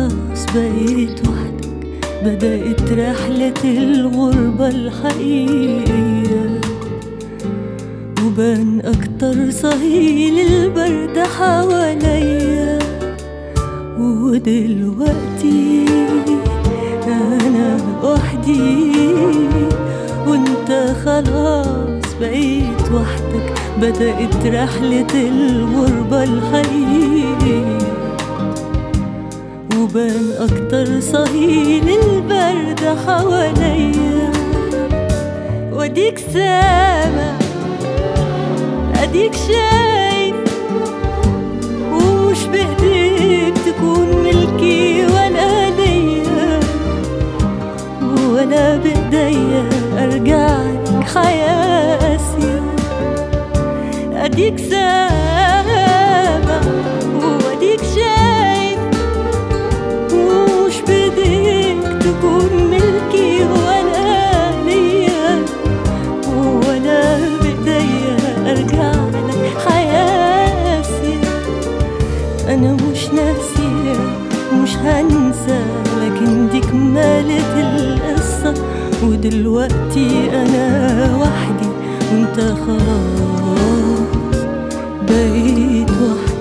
خلاص بقيت وحدك، بدأت رحلة الغربة الحقيقية، وبان أكتر صهيل البرد حواليا. ودلوقتي أنا وحدي وانت خلاص بقيت وحدك، بدأت رحلة الغربة الحقيقية، وبان أكتر صهيل البرد حواليا. واديك سامع اديك شايف، ومش بإيديك تكون ملكي ولا ليا، ولا بإيديا أرجعلك حياة قاسية. اديك سامع واديك شايف، ومش بإيديك تكون ملكي ولا ليا، ولا بإيديا أرجعلك حياة قاسية. أنا مش ناسية مش هنسى، لكن دي كمالة القصة. ودلوقتي أنا وحدي وانت خلاص بقيت وحدي.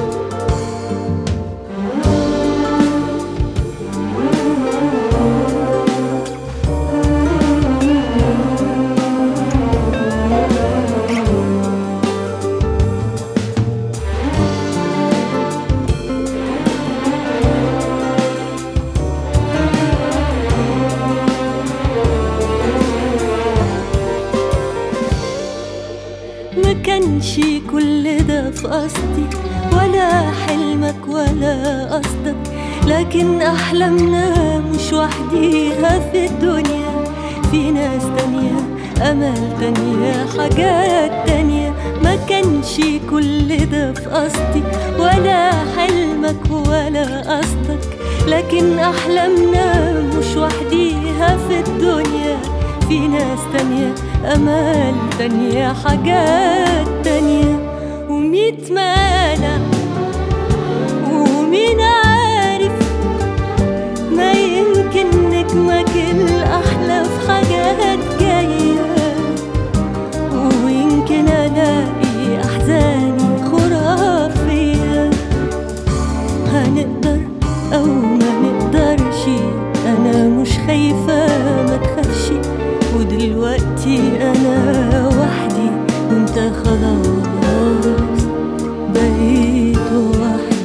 ما كانش كل ده في قصدي، ولا حلمك ولا قصدك، لكن أحلامنا مش وحديها في الدنيا. في ناس تانية، أمل تانية، حاجات تانية. ما كانش كل ده في قصدي، ولا حلمك ولا قصدك، لكن أحلامنا مش وحديها في الدنيا. في ناس تانية، أمال تانية، حاجات تانية. وميت مانع ومين عارف، ما يمكن نجمك الأحلى في حاجات جاية، ويمكن ألاقي أحزاني خرافية. هنقدر أو ما نقدرش، أنا مش خايفة ما تخافش. ودلوقتي أنا وحدي وانت خلاص بقيت وحدك.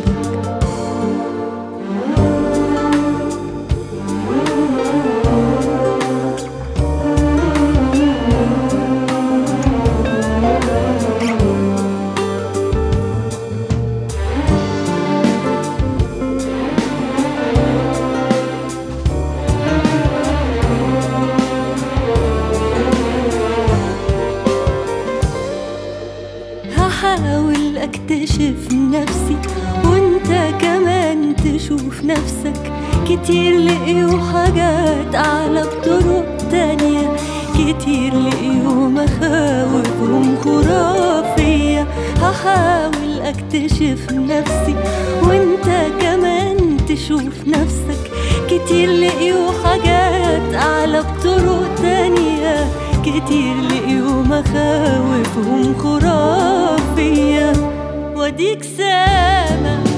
هحاول اكتشف نفسي وانت كمان تشوف نفسك. كتير لقيوا حاجات اعلى بطرق تانية، كتير لقيوا مخاوفهم خرافية. هحاول اكتشف نفسي وانت كمان تشوف نفسك. كتير لقيوا حاجات اعلى بطرق تانية، كتير لقيوا مخاوفهم خرافية. واديك سامع